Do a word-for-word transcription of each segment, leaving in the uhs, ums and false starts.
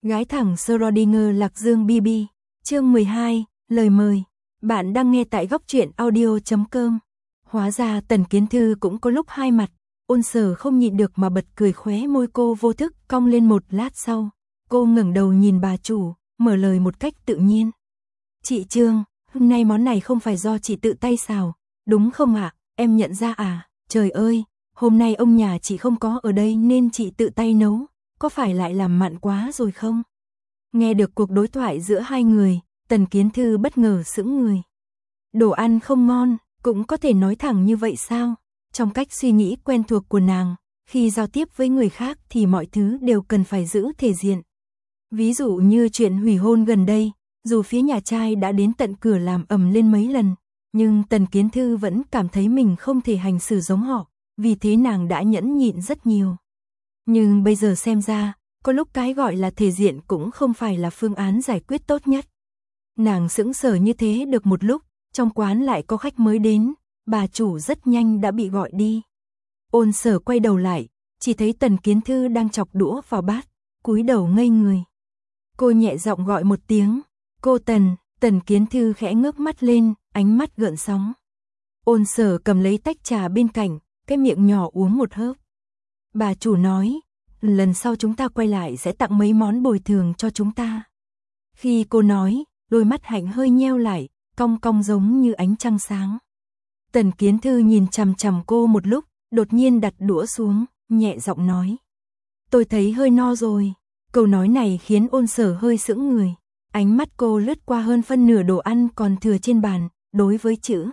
Gái thẳng Schrödinger Lạc Dương bê bê, chương mười hai, lời mời. Bạn đang nghe tại góc truyện audio chấm com. Hóa ra Tần Kiến Thư cũng có lúc hai mặt, Ôn Sở không nhịn được mà bật cười, khóe môi cô vô thức cong lên. Một lát sau, cô ngẩng đầu nhìn bà chủ, mở lời một cách tự nhiên. Chị Trương, hôm nay món này không phải do chị tự tay xào, đúng không ạ? Em nhận ra à? Trời ơi, hôm nay ông nhà chị không có ở đây nên chị tự tay nấu, có phải lại làm mặn quá rồi không? Nghe được cuộc đối thoại giữa hai người, Tần Kiến Thư bất ngờ sững người. Đồ ăn không ngon, cũng có thể nói thẳng như vậy sao? Trong cách suy nghĩ quen thuộc của nàng, khi giao tiếp với người khác thì mọi thứ đều cần phải giữ thể diện. Ví dụ như chuyện hủy hôn gần đây, dù phía nhà trai đã đến tận cửa làm ầm lên mấy lần, nhưng Tần Kiến Thư vẫn cảm thấy mình không thể hành xử giống họ, vì thế nàng đã nhẫn nhịn rất nhiều. Nhưng bây giờ xem ra, có lúc cái gọi là thể diện cũng không phải là phương án giải quyết tốt nhất. Nàng sững sờ như thế được một lúc, trong quán lại có khách mới đến, bà chủ rất nhanh đã bị gọi đi. Ôn Sở quay đầu lại, chỉ thấy Tần Kiến Thư đang chọc đũa vào bát, cúi đầu ngây người. Cô nhẹ giọng gọi một tiếng, cô Tần. Tần Kiến Thư khẽ ngước mắt lên, ánh mắt gợn sóng. Ôn Sở cầm lấy tách trà bên cạnh, cái miệng nhỏ uống một hớp. Bà chủ nói, lần sau chúng ta quay lại sẽ tặng mấy món bồi thường cho chúng ta. Khi cô nói, đôi mắt hạnh hơi nheo lại, cong cong giống như ánh trăng sáng. Tần Kiến Thư nhìn chằm chằm cô một lúc, đột nhiên đặt đũa xuống, nhẹ giọng nói. Tôi thấy hơi no rồi. Câu nói này khiến Ôn Sở hơi sững người. Ánh mắt cô lướt qua hơn phân nửa đồ ăn còn thừa trên bàn, đối với chữ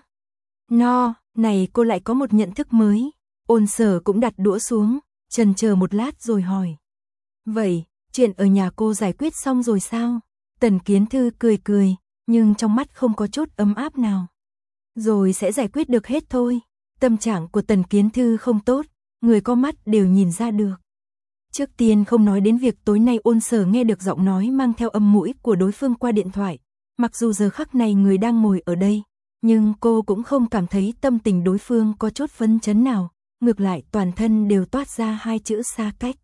no này cô lại có một nhận thức mới. Ôn Sở cũng đặt đũa xuống, chần chờ một lát rồi hỏi. Vậy, chuyện ở nhà cô giải quyết xong rồi sao? Tần Kiến Thư cười cười, nhưng trong mắt không có chút ấm áp nào. Rồi sẽ giải quyết được hết thôi. Tâm trạng của Tần Kiến Thư không tốt, người có mắt đều nhìn ra được. Trước tiên không nói đến việc tối nay Ôn Sở nghe được giọng nói mang theo âm mũi của đối phương qua điện thoại. Mặc dù giờ khắc này người đang ngồi ở đây, nhưng cô cũng không cảm thấy tâm tình đối phương có chút phấn chấn nào. Ngược lại toàn thân đều toát ra hai chữ xa cách.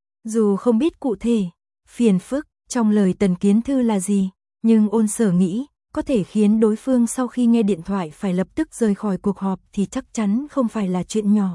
Dù không biết cụ thể, phiền phức trong lời Tần Kiến Thư là gì, nhưng Ôn Sở nghĩ, có thể khiến đối phương sau khi nghe điện thoại phải lập tức rời khỏi cuộc họp thì chắc chắn không phải là chuyện nhỏ.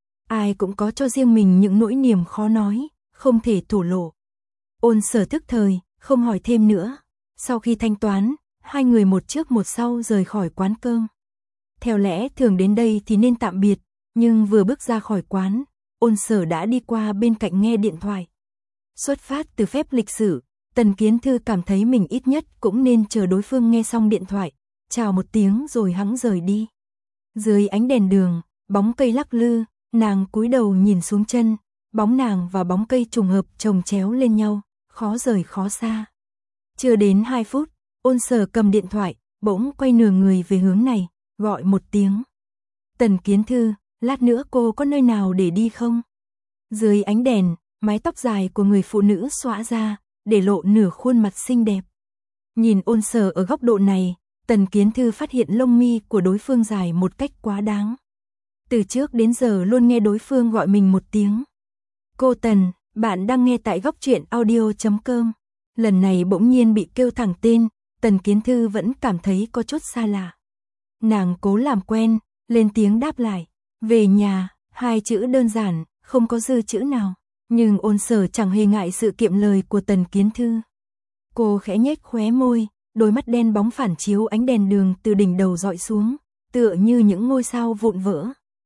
Ai cũng có cho riêng mình những nỗi niềm khó nói, không thể thổ lộ. Ôn Sở thức thời, không hỏi thêm nữa. Sau khi thanh toán, hai người một trước một sau rời khỏi quán cơm. Theo lẽ thường đến đây thì nên tạm biệt, nhưng vừa bước ra khỏi quán, Ôn Sở đã đi qua bên cạnh nghe điện thoại. Xuất phát từ phép lịch sử, Tần Kiến Thư cảm thấy mình ít nhất cũng nên chờ đối phương nghe xong điện thoại, chào một tiếng rồi hẵng rời đi. Dưới ánh đèn đường, bóng cây lắc lư, nàng cúi đầu nhìn xuống chân, bóng nàng và bóng cây trùng hợp chồng chéo lên nhau, khó rời khó xa. Chưa đến hai phút, Ôn Sở cầm điện thoại, bỗng quay nửa người về hướng này, gọi một tiếng. Tần Kiến Thư, lát nữa cô có nơi nào để đi không? Dưới ánh đèn, mái tóc dài của người phụ nữ xõa ra, để lộ nửa khuôn mặt xinh đẹp. Nhìn Ôn Sở ở góc độ này, Tần Kiến Thư phát hiện lông mi của đối phương dài một cách quá đáng. Từ trước đến giờ luôn nghe đối phương gọi mình một tiếng. Cô Tần, bạn đang nghe tại góc truyện audio chấm com. Lần này bỗng nhiên bị kêu thẳng tên, Tần Kiến Thư vẫn cảm thấy có chút xa lạ. Nàng cố làm quen, lên tiếng đáp lại. Về nhà, hai chữ đơn giản, không có dư chữ nào. Nhưng Ôn Sở chẳng hề ngại sự kiệm lời của Tần Kiến Thư. Cô khẽ nhếch khóe môi, đôi mắt đen bóng phản chiếu ánh đèn đường từ đỉnh đầu dọi xuống, tựa như những ngôi sao vụn vỡ.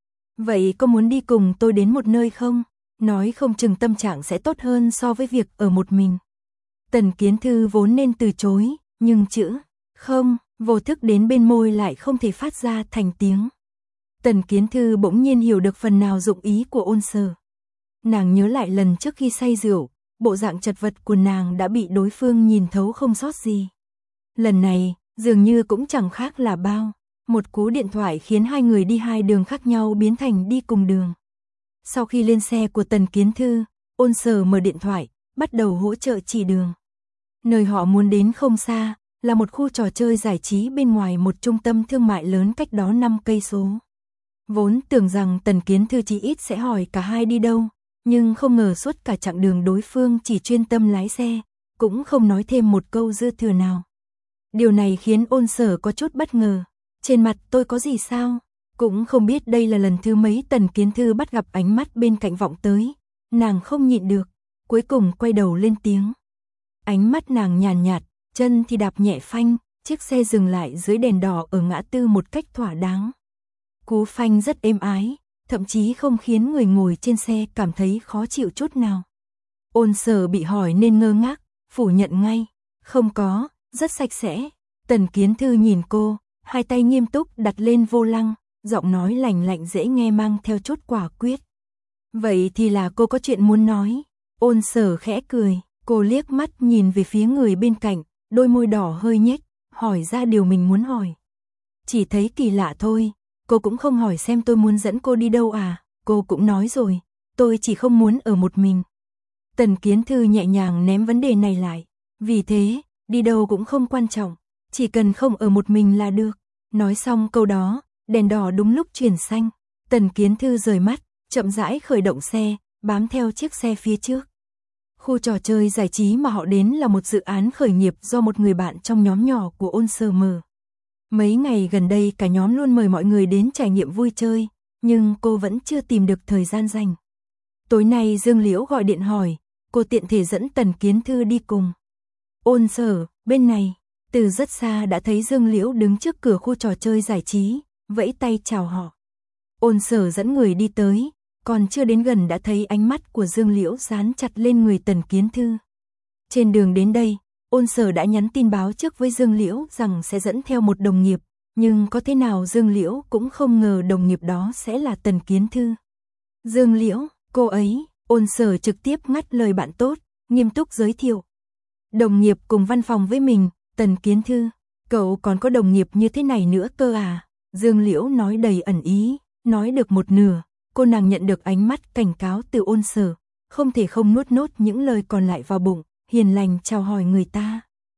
Vậy có muốn đi cùng tôi đến một nơi không? Nói không chừng tâm trạng sẽ tốt hơn so với việc ở một mình. Tần Kiến Thư vốn nên từ chối, nhưng chữ không vô thức đến bên môi lại không thể phát ra thành tiếng. Tần Kiến Thư bỗng nhiên hiểu được phần nào dụng ý của Ôn Sở. Nàng nhớ lại lần trước khi say rượu, bộ dạng chật vật của nàng đã bị đối phương nhìn thấu không sót gì. Lần này, dường như cũng chẳng khác là bao. Một cú điện thoại khiến hai người đi hai đường khác nhau biến thành đi cùng đường. Sau khi lên xe của Tần Kiến Thư, Ôn Sở mở điện thoại, bắt đầu hỗ trợ chỉ đường. Nơi họ muốn đến không xa, là một khu trò chơi giải trí bên ngoài một trung tâm thương mại lớn cách đó năm cây số. Vốn tưởng rằng Tần Kiến Thư chí ít sẽ hỏi cả hai đi đâu, nhưng không ngờ suốt cả chặng đường đối phương chỉ chuyên tâm lái xe, cũng không nói thêm một câu dư thừa nào. Điều này khiến Ôn Sở có chút bất ngờ. Trên mặt tôi có gì sao? Cũng không biết đây là lần thứ mấy Tần Kiến Thư bắt gặp ánh mắt bên cạnh vọng tới. Nàng không nhịn được, cuối cùng quay đầu lên tiếng. Ánh mắt nàng nhàn nhạt, chân thì đạp nhẹ phanh, chiếc xe dừng lại dưới đèn đỏ ở ngã tư một cách thỏa đáng. Cú phanh rất êm ái, thậm chí không khiến người ngồi trên xe cảm thấy khó chịu chút nào. Ôn Sở bị hỏi nên ngơ ngác, phủ nhận ngay. Không có, rất sạch sẽ. Tần Kiến Thư nhìn cô, hai tay nghiêm túc đặt lên vô lăng, giọng nói lạnh lạnh dễ nghe mang theo chút quả quyết. Vậy thì là cô có chuyện muốn nói. Ôn Sở khẽ cười, cô liếc mắt nhìn về phía người bên cạnh, đôi môi đỏ hơi nhếch, hỏi ra điều mình muốn hỏi. Chỉ thấy kỳ lạ thôi, cô cũng không hỏi xem tôi muốn dẫn cô đi đâu à, cô cũng nói rồi, tôi chỉ không muốn ở một mình. Tần Kiến Thư nhẹ nhàng ném vấn đề này lại, vì thế, đi đâu cũng không quan trọng, chỉ cần không ở một mình là được. Nói xong câu đó, đèn đỏ đúng lúc chuyển xanh, Tần Kiến Thư rời mắt, chậm rãi khởi động xe, bám theo chiếc xe phía trước. Khu trò chơi giải trí mà họ đến là một dự án khởi nghiệp do một người bạn trong nhóm nhỏ của Ôn Sở mở. Mấy ngày gần đây cả nhóm luôn mời mọi người đến trải nghiệm vui chơi, nhưng cô vẫn chưa tìm được thời gian rảnh. Tối nay Dương Liễu gọi điện hỏi, cô tiện thể dẫn Tần Kiến Thư đi cùng. Ôn Sở, bên này, từ rất xa đã thấy Dương Liễu đứng trước cửa khu trò chơi giải trí, vẫy tay chào họ. Ôn Sở dẫn người đi tới, còn chưa đến gần đã thấy ánh mắt của Dương Liễu dán chặt lên người Tần Kiến Thư. Trên đường đến đây, Ôn Sở đã nhắn tin báo trước với Dương Liễu rằng sẽ dẫn theo một đồng nghiệp, nhưng có thế nào Dương Liễu cũng không ngờ đồng nghiệp đó sẽ là Tần Kiến Thư. Dương Liễu, cô ấy, Ôn Sở trực tiếp ngắt lời bạn tốt, nghiêm túc giới thiệu. Đồng nghiệp cùng văn phòng với mình, Tần Kiến Thư, cậu còn có đồng nghiệp như thế này nữa cơ à? Dương Liễu nói đầy ẩn ý, nói được một nửa, cô nàng nhận được ánh mắt cảnh cáo từ Ôn Sở, không thể không nuốt nốt những lời còn lại vào bụng, hiền lành chào hỏi người ta.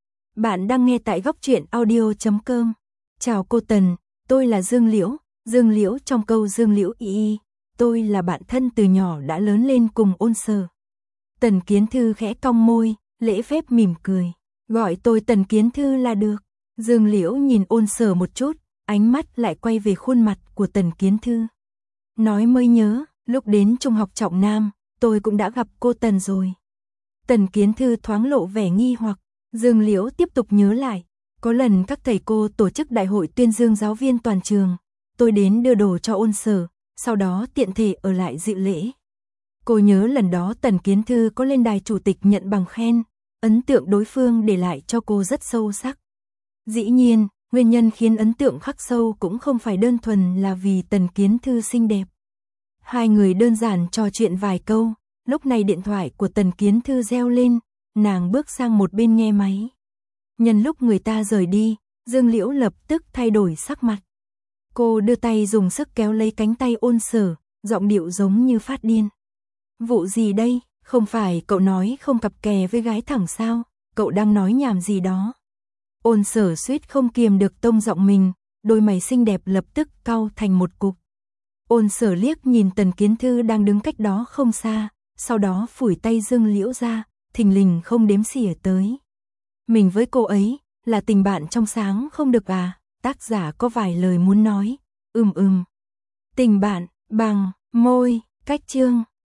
Bạn đang nghe tại góc truyện audio chấm com. Chào cô Tần, tôi là Dương Liễu, Dương Liễu trong câu Dương Liễu y y, tôi là bạn thân từ nhỏ đã lớn lên cùng Ôn Sở. Tần Kiến Thư khẽ cong môi, lễ phép mỉm cười, gọi tôi Tần Kiến Thư là được. Dương Liễu nhìn Ôn Sở một chút, ánh mắt lại quay về khuôn mặt của Tần Kiến Thư. Nói mới nhớ, lúc đến Trung học Trọng Nam, tôi cũng đã gặp cô Tần rồi. Tần Kiến Thư thoáng lộ vẻ nghi hoặc, Dương Liễu tiếp tục nhớ lại, có lần các thầy cô tổ chức đại hội tuyên dương giáo viên toàn trường, tôi đến đưa đồ cho Ôn Sở, sau đó tiện thể ở lại dự lễ. Cô nhớ lần đó Tần Kiến Thư có lên đài chủ tịch nhận bằng khen, ấn tượng đối phương để lại cho cô rất sâu sắc. Dĩ nhiên, nguyên nhân khiến ấn tượng khắc sâu cũng không phải đơn thuần là vì Tần Kiến Thư xinh đẹp. Hai người đơn giản trò chuyện vài câu, lúc này điện thoại của Tần Kiến Thư reo lên, nàng bước sang một bên nghe máy. Nhân lúc người ta rời đi, Dương Liễu lập tức thay đổi sắc mặt. Cô đưa tay dùng sức kéo lấy cánh tay Ôn Sở, giọng điệu giống như phát điên. Vụ gì đây, không phải cậu nói không cặp kè với gái thẳng sao, cậu đang nói nhảm gì đó. Ôn Sở suýt không kiềm được tông giọng mình, đôi mày xinh đẹp lập tức cau thành một cục. Ôn Sở liếc nhìn Tần Kiến Thư đang đứng cách đó không xa, sau đó phủi tay Dương Liễu ra, thình lình không đếm xỉa tới. Mình với cô ấy, là tình bạn trong sáng không được à, tác giả có vài lời muốn nói, ừm ừm. Tình bạn, bằng, môi, cách chương.